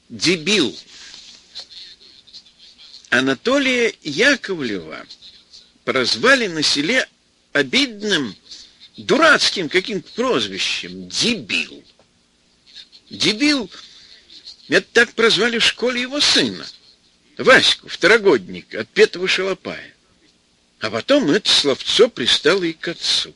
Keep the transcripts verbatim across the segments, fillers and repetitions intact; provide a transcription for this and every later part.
Дебил. Анатолия Яковлева прозвали на селе обидным, дурацким каким-то прозвищем — дебил. Дебил — это так прозвали в школе его сына, Ваську, второгодника, отпетого шалопая. А потом это словцо пристало и к отцу.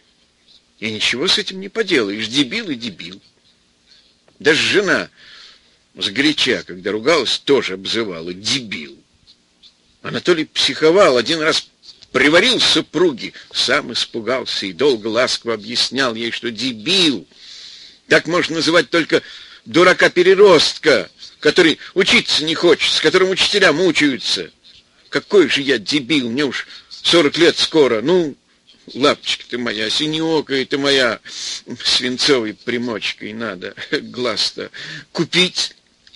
И ничего с этим не поделаешь, дебил и дебил. Даже жена сгоряча, когда ругалась, тоже обзывала дебил. Анатолий психовал, один раз приварил супруги, сам испугался и долго ласково объяснял ей, что дебил так можно называть только дурака-переростка, который учиться не хочет, с которым учителя мучаются. Какой же я дебил, мне уж сорок лет скоро. Ну, лапочка ты моя, синеокая ты моя, свинцовой примочкой надо глаз-то купить.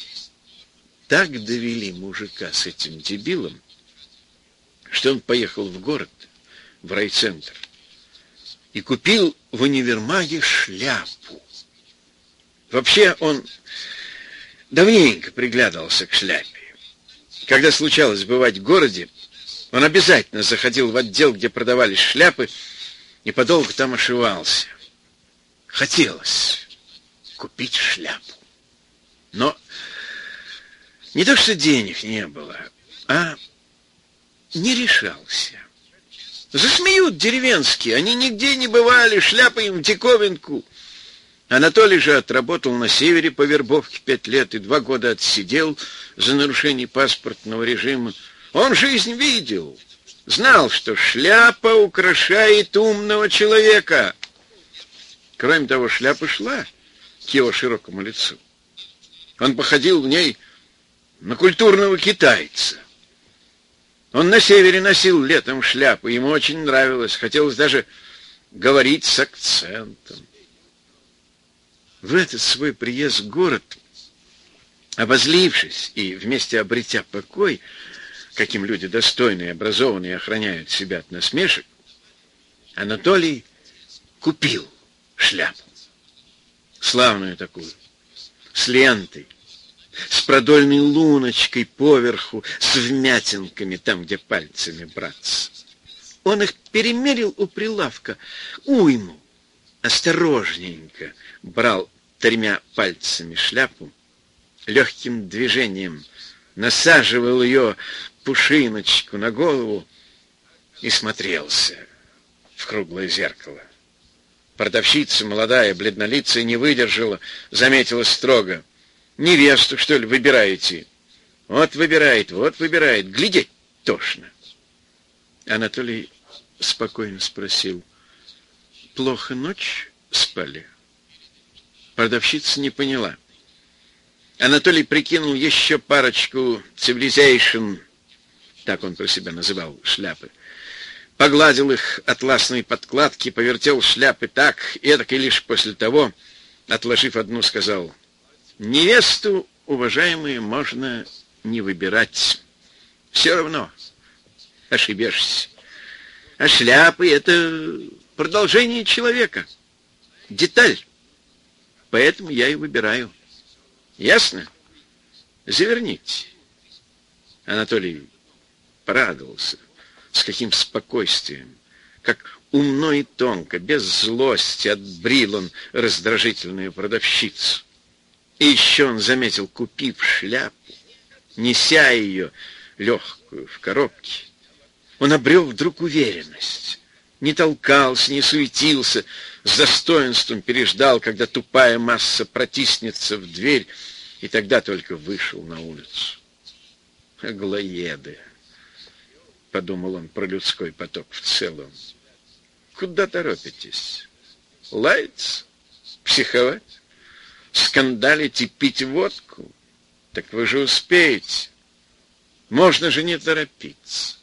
Так довели мужика с этим дебилом, что он поехал в город, в райцентр, и купил в универмаге шляпу. Вообще он давненько приглядывался к шляпе. Когда случалось бывать в городе, он обязательно заходил в отдел, где продавались шляпы, и подолгу там ошивался. Хотелось купить шляпу. Но не то что денег не было, а не решался. Засмеют деревенские, они нигде не бывали, шляпы им в диковинку. Анатолий же отработал на севере по вербовке пять лет и два года отсидел за нарушение паспортного режима. Он жизнь видел, знал, что шляпа украшает умного человека. Кроме того, шляпа шла к его широкому лицу. Он походил в ней на культурного китайца. Он на севере носил летом шляпу, ему очень нравилось, хотелось даже говорить с акцентом. В этот свой приезд в город, обозлившись и вместе обретя покой, каким люди достойные и образованные охраняют себя от насмешек, Анатолий купил шляпу. Славную такую, с лентой, с продольной луночкой поверху, с вмятинками там, где пальцами браться. Он их перемерил у прилавка, уйму, осторожненько брал тремя пальцами шляпу, легким движением насаживал ее пушиночку на голову и смотрелся в круглое зеркало. Продавщица, молодая, бледнолицая, не выдержала, заметила строго: «Невесту, что ли, выбираете?» «Вот выбирает, вот выбирает, глядеть тошно». Анатолий спокойно спросил: «Плохо ночь спали?» Продавщица не поняла. Анатолий прикинул еще парочку civilization, так он про себя называл шляпы, погладил их атласные подкладки, повертел шляпы так, эдак, и лишь после того, отложив одну, сказал: «Невесту, уважаемые, можно не выбирать. Все равно ошибешься. А шляпы — это продолжение человека, деталь. Поэтому я и выбираю. Ясно? Заверните». Анатолий порадовался, с каким спокойствием, как умно и тонко, без злости отбрил он раздражительную продавщицу. И еще он заметил, купив шляпу, неся ее легкую в коробке, он обрел вдруг уверенность. Не толкался, не суетился, с достоинством переждал, когда тупая масса протиснется в дверь, и тогда только вышел на улицу. «Аглоеды», — подумал он про людской поток в целом. «Куда торопитесь? Лаяться? Психовать? Скандалить и пить водку? Так вы же успеете. Можно же не торопиться».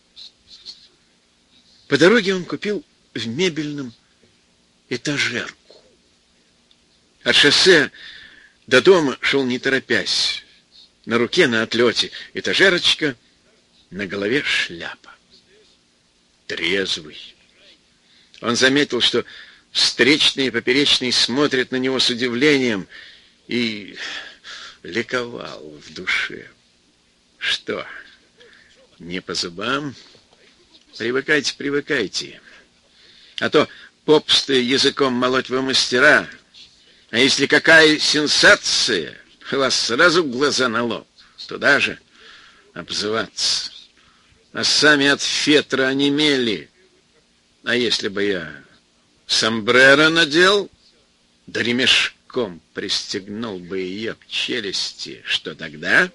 По дороге он купил в мебельном этажерку. От шоссе до дома шел не торопясь. На руке на отлете этажерочка, на голове шляпа. Трезвый. Он заметил, что встречные и поперечные смотрят на него с удивлением и ликовал в душе. Что, не по зубам? Привыкайте, привыкайте. А то попстые языком молоть вы мастера. А если какая сенсация, вас сразу глаза на лоб. Туда же обзываться. А сами от фетра онемели. А если бы я сомбреро надел, да ремешком пристегнул бы ее к челюсти, что тогда?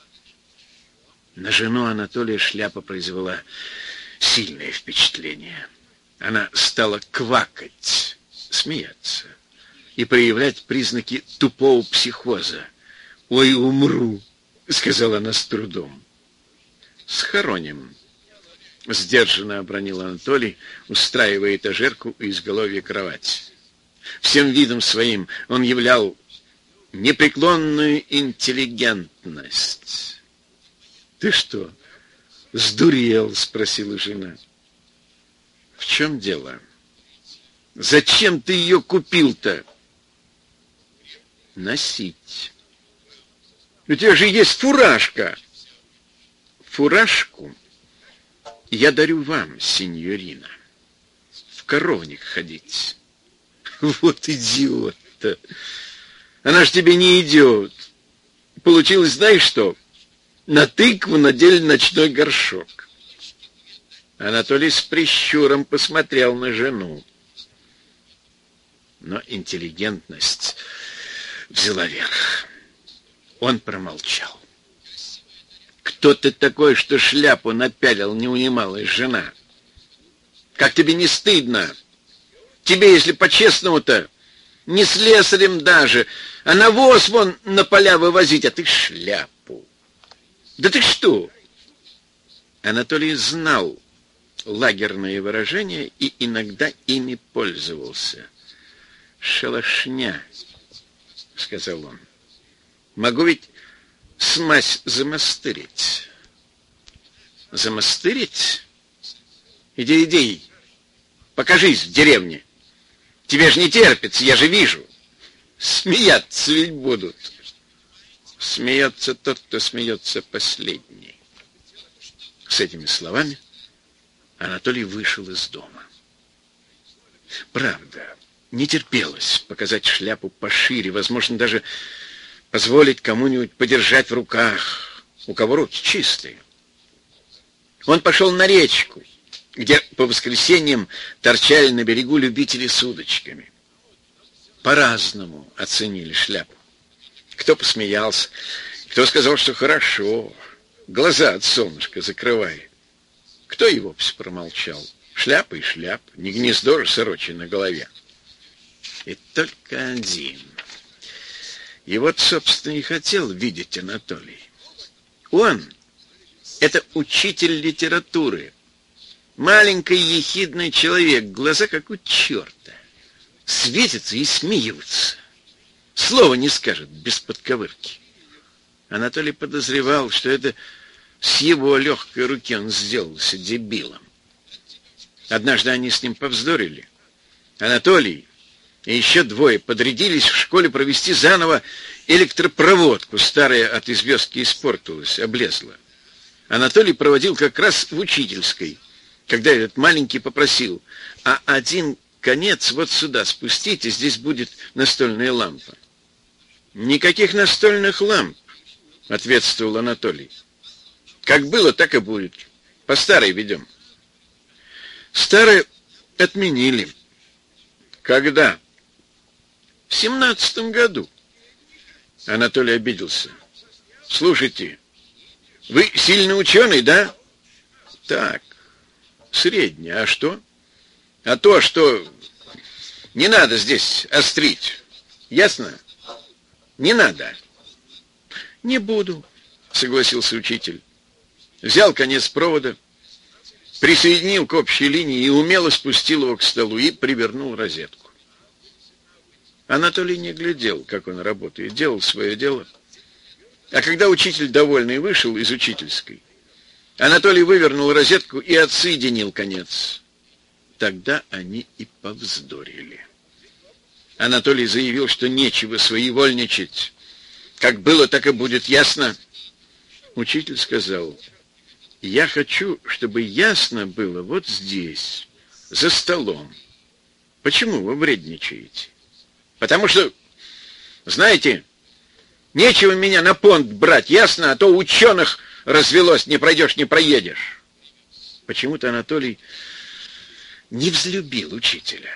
На жену Анатолия шляпа произвела сильное впечатление. Она стала квакать, смеяться и проявлять признаки тупого психоза. «Ой, умру», — сказала она с трудом. «Схороним», — сдержанно обронил Анатолий, устраивая этажерку у изголовья кровати. Всем видом своим он являл непреклонную интеллигентность. «Ты что, сдурел?» — спросила жена. «В чем дело? Зачем ты ее купил-то?» «Носить. У тебя же есть фуражка». «Фуражку я дарю вам, сеньорина. В коровник ходить». «Вот идиот-то! Она ж тебе не идет. Получилось, знаешь что? На тыкву надели ночной горшок». Анатолий с прищуром посмотрел на жену. Но интеллигентность взяла верх. Он промолчал. «Кто ты такой, что шляпу напялил?» — не унималась жена. «Как тебе не стыдно? Тебе, если по-честному-то, не слесарем даже, а навоз вон на поля вывозить, а ты шляпу. Да ты что?» Анатолий знал лагерные выражения и иногда ими пользовался. «Шалашня», — сказал он. «Могу ведь смась замастырить». «Замастырить? Иди, иди, покажись в деревне. Тебе же не терпится, я же вижу. Смеяться ведь будут». «Смеется тот, кто смеется последний». С этими словами Анатолий вышел из дома. Правда, не терпелось показать шляпу пошире, возможно, даже позволить кому-нибудь подержать в руках, у кого руки чистые. Он пошел на речку, где по воскресеньям торчали на берегу любители с удочками. По-разному оценили шляпу. Кто посмеялся, кто сказал, что хорошо, глаза от солнышка закрывает. Кто и вовсе промолчал. Шляпа и шляпа, не гнездо же сорочье на голове. И только один. И вот, собственно, и хотел видеть Анатолий. Он — это учитель литературы. Маленький ехидный человек, глаза как у черта. Светятся и смеются. Слова не скажет без подковырки. Анатолий подозревал, что это с его легкой руки он сделался дебилом. Однажды они с ним повздорили. Анатолий и еще двое подрядились в школе провести заново электропроводку. Старая от известки испортилась, облезла. Анатолий проводил как раз в учительской, когда этот маленький попросил: «А один конец вот сюда спустите, здесь будет настольная лампа». «Никаких настольных ламп», — ответствовал Анатолий. «Как было, так и будет. По старой ведем». Старые отменили. Когда? В семнадцатом году. Анатолий обиделся. «Слушайте, вы сильный ученый, да?» «Так, средний. А что?» «А то, что не надо здесь острить. Ясно? Не надо». «Не буду», — согласился учитель. Взял конец провода, присоединил к общей линии и умело спустил его к столу и привернул розетку. Анатолий не глядел, как он работает, делал свое дело. А когда учитель, довольный, вышел из учительской, Анатолий вывернул розетку и отсоединил конец. Тогда они и повздорили. Анатолий заявил, что нечего своевольничать. Как было, так и будет, ясно? Учитель сказал: я хочу, чтобы ясно было вот здесь, за столом. Почему вы вредничаете? Потому что, знаете, нечего меня на понт брать, ясно? А то ученых развелось, не пройдешь, не проедешь. Почему-то Анатолий не взлюбил учителя.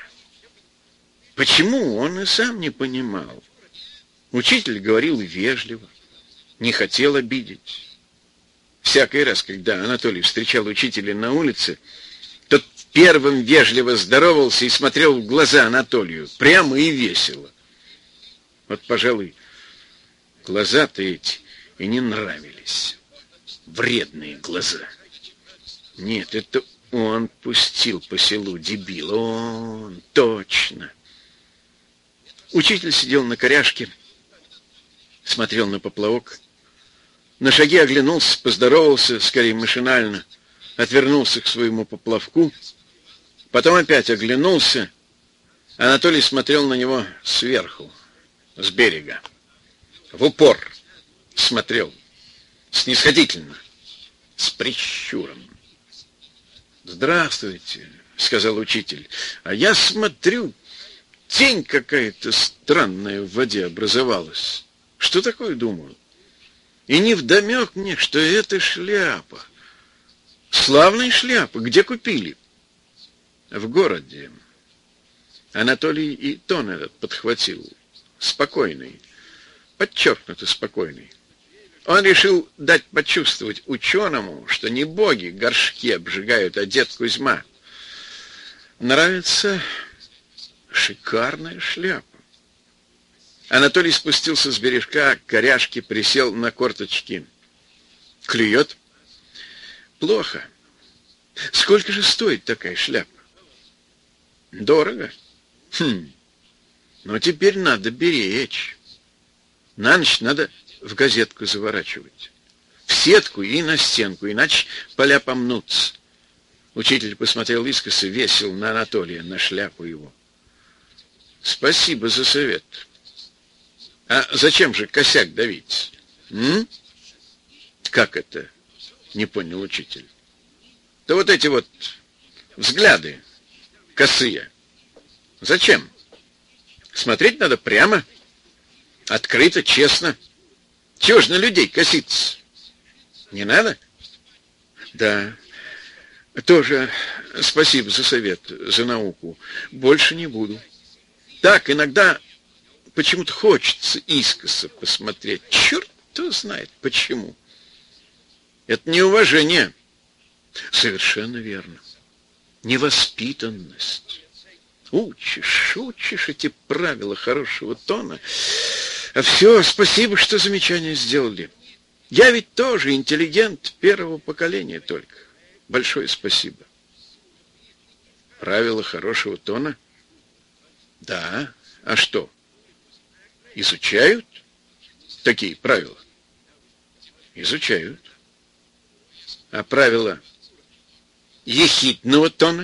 Почему, он и сам не понимал. Учитель говорил вежливо, не хотел обидеть. Всякий раз, когда Анатолий встречал учителя на улице, тот первым вежливо здоровался и смотрел в глаза Анатолию, прямо и весело. Вот, пожалуй, глаза-то эти и не нравились. Вредные глаза. Нет, это он пустил по селу дебила. Он, точно. Учитель сидел на коряжке, смотрел на поплавок, на шаги оглянулся, поздоровался, скорее машинально, отвернулся к своему поплавку, потом опять оглянулся. Анатолий смотрел на него сверху, с берега, в упор смотрел, снисходительно, с прищуром. «Здравствуйте», — сказал учитель, — «а я смотрю, тень какая-то странная в воде образовалась. Что такое, думаю? И невдомек мне, что это шляпа. Славная шляпа. Где купили?» «В городе». Анатолий и тон этот подхватил. Спокойный, подчеркнуто спокойный. Он решил дать почувствовать ученому, что не боги горшки обжигают, а дед Кузьма. «Нравится шикарная шляпа». Анатолий спустился с бережка к коряжке, присел на корточки. «Клюет?» «Плохо. Сколько же стоит такая шляпа?» «Дорого». «Хм. Но теперь надо беречь. На ночь надо в газетку заворачивать. В сетку и на стенку, иначе поля помнутся». Учитель посмотрел искоса, весел на Анатолия, на шляпу его. «Спасибо за совет. А зачем же косяк давить? М? Как это? Не понял учитель. Да вот эти вот взгляды косые. Зачем? Смотреть надо прямо, открыто, честно. Чего ж на людей коситься? Не надо? Да. Тоже спасибо за совет, за науку. Больше не буду. Так, иногда почему-то хочется искоса посмотреть. Черт его знает почему. Это неуважение. Совершенно верно. Невоспитанность. Учишь, учишь эти правила хорошего тона. А все, спасибо, что замечание сделали. Я ведь тоже интеллигент первого поколения только. Большое спасибо. Правила хорошего тона? Да. А что? Изучают такие правила? Изучают. А правила ехидного тона?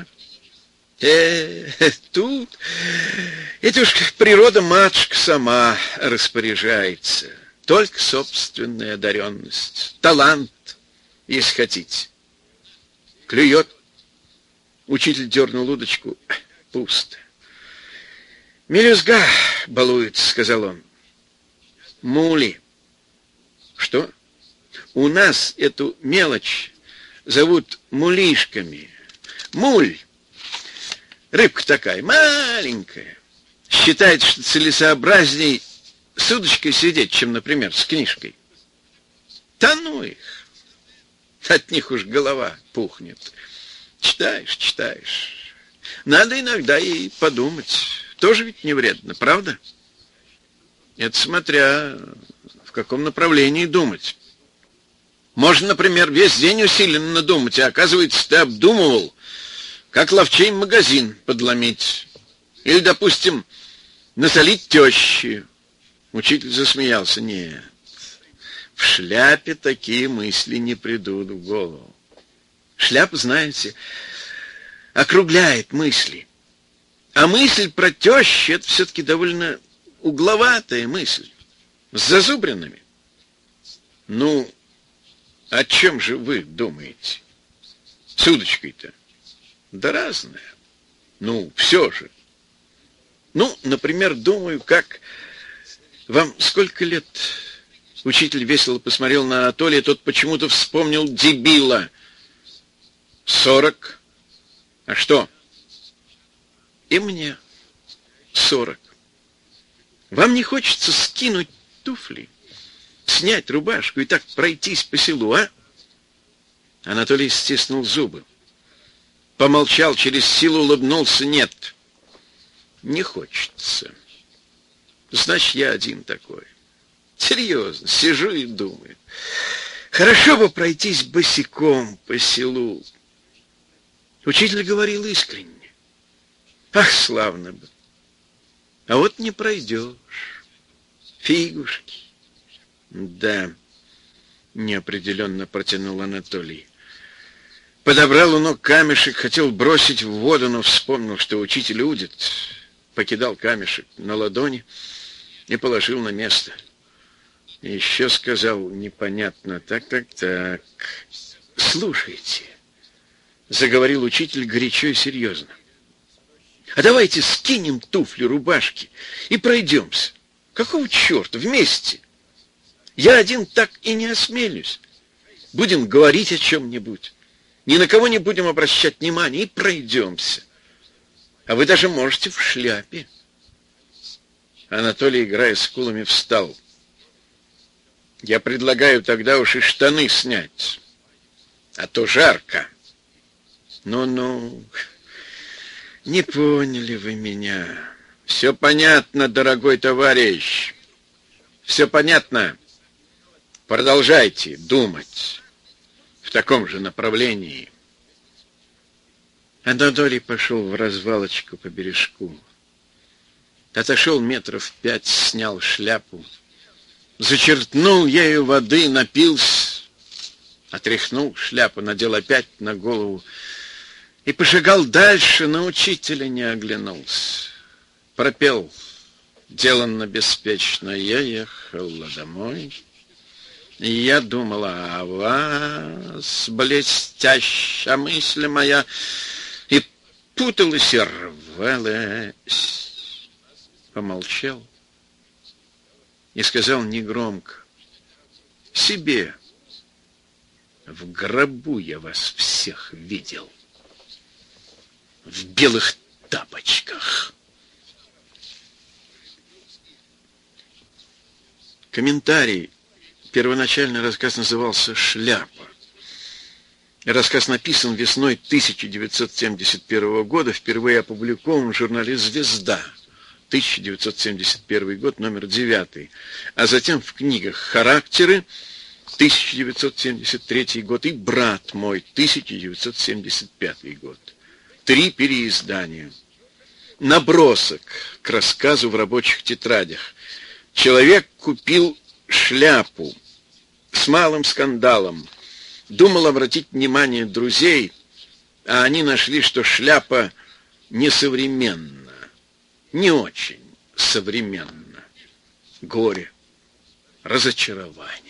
Э, тут это уж природа-матушка сама распоряжается. Только собственная одаренность, талант, если хотите. Клюет. Учитель дернул удочку. Пусто. «Мелюзга балуется», — сказал он. «Мули». «Что?» «У нас эту мелочь зовут мулишками. Муль. Рыбка такая, маленькая. Считается, что целесообразней с удочкой сидеть, чем, например, с книжкой. Да ну их. От них уж голова пухнет. Читаешь, читаешь. Надо иногда и подумать. Тоже ведь не вредно, правда? Это смотря в каком направлении думать. Можно, например, весь день усиленно думать, а оказывается, ты обдумывал, как ловчей магазин подломить. Или, допустим, насолить тещи. Учитель засмеялся. Нет, в шляпе такие мысли не придут в голову. Шляпа, знаете, округляет мысли. А мысль про тещу — это все-таки довольно угловатая мысль. С зазубринами? Ну, о чем же вы думаете? С удочкой-то? Да разное. Ну, все же. Ну, например, думаю, как... Вам сколько лет? Учитель весело посмотрел на Анатолия, тот почему-то вспомнил дебила. Сорок. А что? И мне сорок. Вам не хочется скинуть туфли, снять рубашку и так пройтись по селу, а? Анатолий стиснул зубы. Помолчал, через силу улыбнулся. Нет, не хочется. Значит, я один такой. Серьезно, сижу и думаю. Хорошо бы пройтись босиком по селу. Учитель говорил искренне. Ах, славно бы. А вот не пройдешь. Фигушки. Да, неопределенно протянул Анатолий. Подобрал у ног камешек, хотел бросить в воду, но вспомнил, что учитель удит. Покидал камешек на ладони и положил на место. И еще сказал непонятно: так, так, так. Слушайте, заговорил учитель горячо и серьезно. А давайте скинем туфли, рубашки и пройдемся. Какого черта? Вместе. Я один так и не осмелюсь. Будем говорить о чем-нибудь. Ни на кого не будем обращать внимания и пройдемся. А вы даже можете в шляпе. Анатолий, играя скулами, встал. Я предлагаю тогда уж и штаны снять. А то жарко. Ну-ну... Не поняли вы меня. Все понятно, дорогой товарищ. Все понятно. Продолжайте думать в таком же направлении. Анатолий пошел в развалочку по бережку. Отошел метров пять, снял шляпу, зачерпнул ею воды, напился, отряхнул шляпу, надел опять на голову и пошагал дальше, на учителя не оглянулся. Пропел деланно беспечно: я ехала домой, и я думала о вас, блестящая мысль моя, и путалась и рвалась. Помолчал и сказал негромко: себе, в гробу я вас всех видел. В белых тапочках. Комментарий. Первоначальный рассказ назывался «Шляпа». Рассказ написан весной тысяча девятьсот семьдесят первого года, впервые опубликован в журнале «Звезда». тысяча девятьсот семьдесят первый год, номер девятый. А затем в книгах «Характеры», тысяча девятьсот семьдесят третий год, и «Брат мой», тысяча девятьсот семьдесят пятый год. Три переиздания. Набросок к рассказу в рабочих тетрадях. Человек купил шляпу с малым скандалом. Думал обратить внимание друзей, а они нашли, что шляпа несовременна. Не очень современно. Горе, разочарование.